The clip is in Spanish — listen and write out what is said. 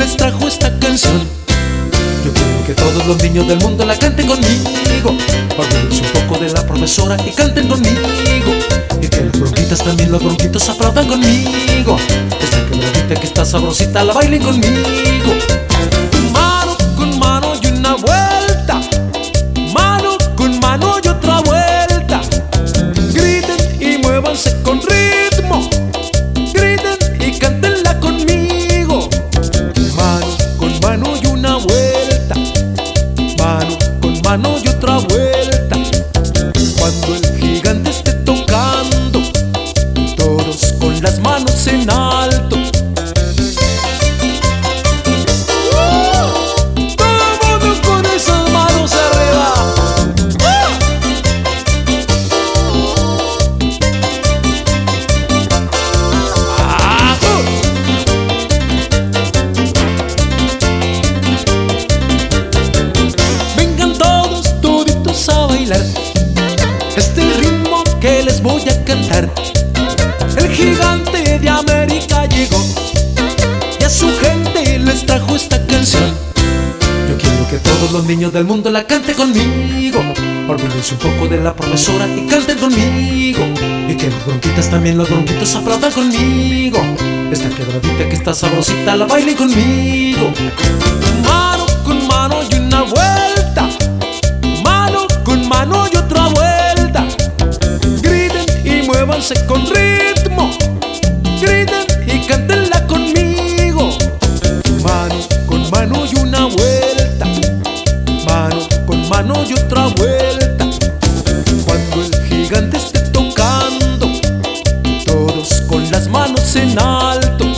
les trajo esta canción. Yo quiero que todos los niños del mundo la canten conmigo. Olvídense un poco de la profesora y canten conmigo. Y que las bronquitas también, los bronquitos aplaudan conmigo. Esta quebradita que está sabrosita la bailen conmigo. Mano con mano y una vuelta, mano con mano y otra vuelta. Griten y muévanse con ritmo, griten y cántenla conmigo. Mano con mano y una vuelta, mano con mano y otra vuelta. Cuando el gigante esté tocando, todos con las manos en alto. ¡Vámonos con esas manos arriba! Vengan todos, toditos a bailar este ritmo que les voy a cantar. El gigante de América llegó y a su gente les trajo esta canción. Yo quiero que todos los niños del mundo la canten conmigo. Olvídense un poco de la profesora y canten conmigo. Y que los bronquitas también, los bronquitos aplaudan conmigo. Esta quebradita que está sabrosita la bailen conmigo. Mano con mano y una vuelta, mano con mano y otra vuelta. Griten y muévanse con ritmo, griten y cántenla conmigo. Mano con mano y una vuelta, mano con mano y otra vuelta. Cuando el gigante esté tocando, todos con las manos en alto.